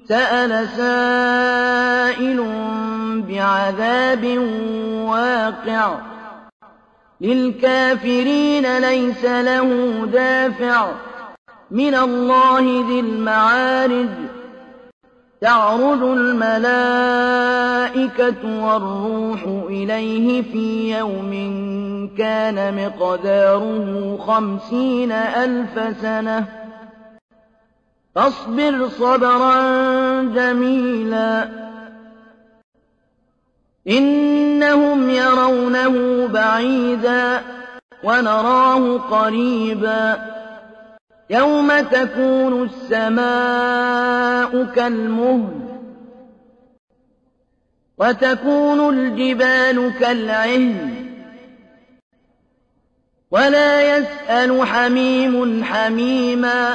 سَأَلَ سَائِلٌ بِعَذَابٍ وَاقِعٍ لِّلْكَافِرِينَ لَيْسَ لَهُ دَافِعٌ مِّنَ اللَّهِ ذِي الْمَعَارِجِ تَعْرُجُ الْمَلَائِكَةُ وَالرُّوحُ إِلَيْهِ فِي يَوْمٍ كَانَ مِقْدَارُهُ 50,000 سَنَةٍ فاصبر صبرا جميلا إنهم يرونه بعيدا ونراه قريبا يوم تكون السماء كالمهل وتكون الجبال كالعهن ولا يسأل حميم حميما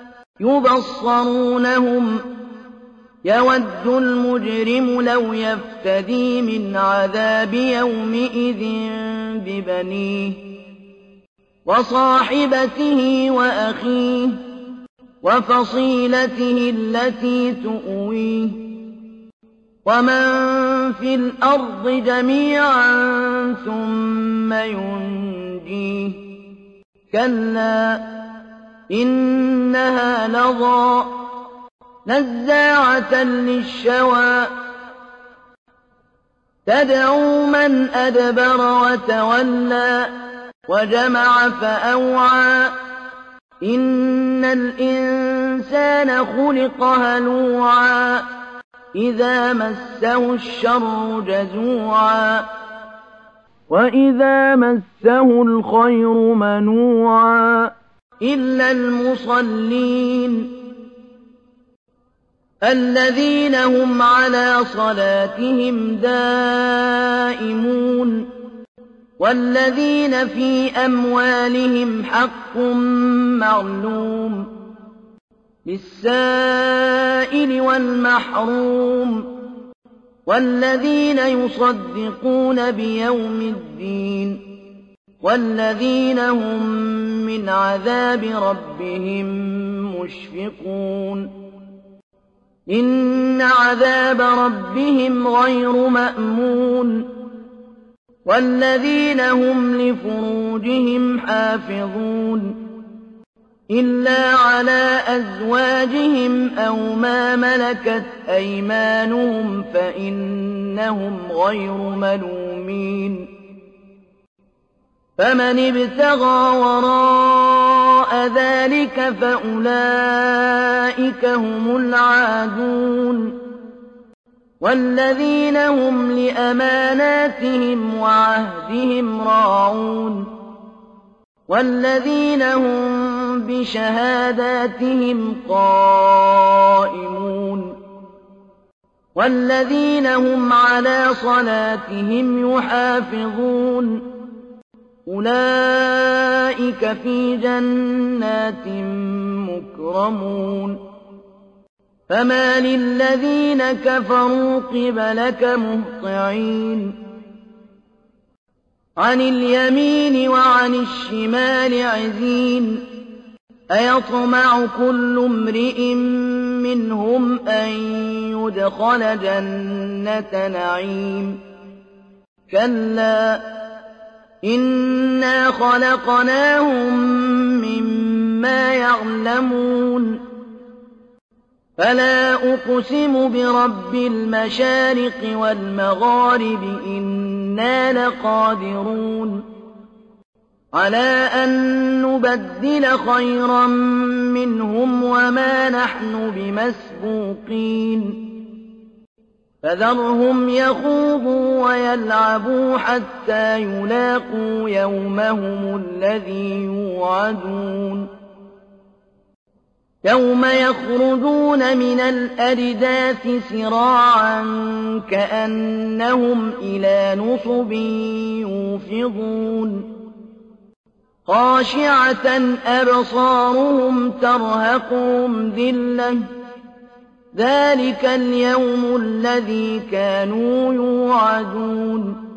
يبصرونهم يود المجرم لو يفتدي من عذاب يومئذ ببنيه وصاحبته وأخيه وفصيلته التي تؤويه ومن في الأرض جميعا ثم ينجيه كلا إنها لظى نزاعة للشوى تدعو من أدبر وتولى وجمع فأوعى إن الإنسان خلق هلوعا إذا مسه الشر جزوعا وإذا مسه الخير منوعا إلا المصلين الذين هم على صلاتهم دائمون والذين في أموالهم حق معلوم للسائل والمحروم والذين يصدقون بيوم الدين والذين هم من عذاب ربهم مشفقون إن عذاب ربهم غير مأمون والذين هم لفروجهم حافظون إلا على أزواجهم أو ما ملكت أيمانهم فإنهم غير ملومين فمن ابتغى وراء ذلك فأولئك هم العادون والذين هم لأماناتهم وعهدهم راعون والذين هم بشهاداتهم قائمون والذين هم على صلاتهم يحافظون أولئك في جنات مكرمون فما للذين كفروا قبلك مهطعين عن اليمين وعن الشمال عزين أيطمع كل امرئ منهم أن يدخل جنة نعيم كلا إنا خلقناهم مما يعلمون فلا أقسم برب المشارق والمغارب إنا لقادرون على أن نبدل خيرا منهم وما نحن بمسبوقين فذرهم يخوضوا ويلعبوا حتى يلاقوا يومهم الذي يوعدون يوم يخرجون من الأجداث سراعا كأنهم إلى نصب يوفضون خاشعة أبصارهم ترهقهم ذلة ذلك اليوم الذي كانوا يوعدون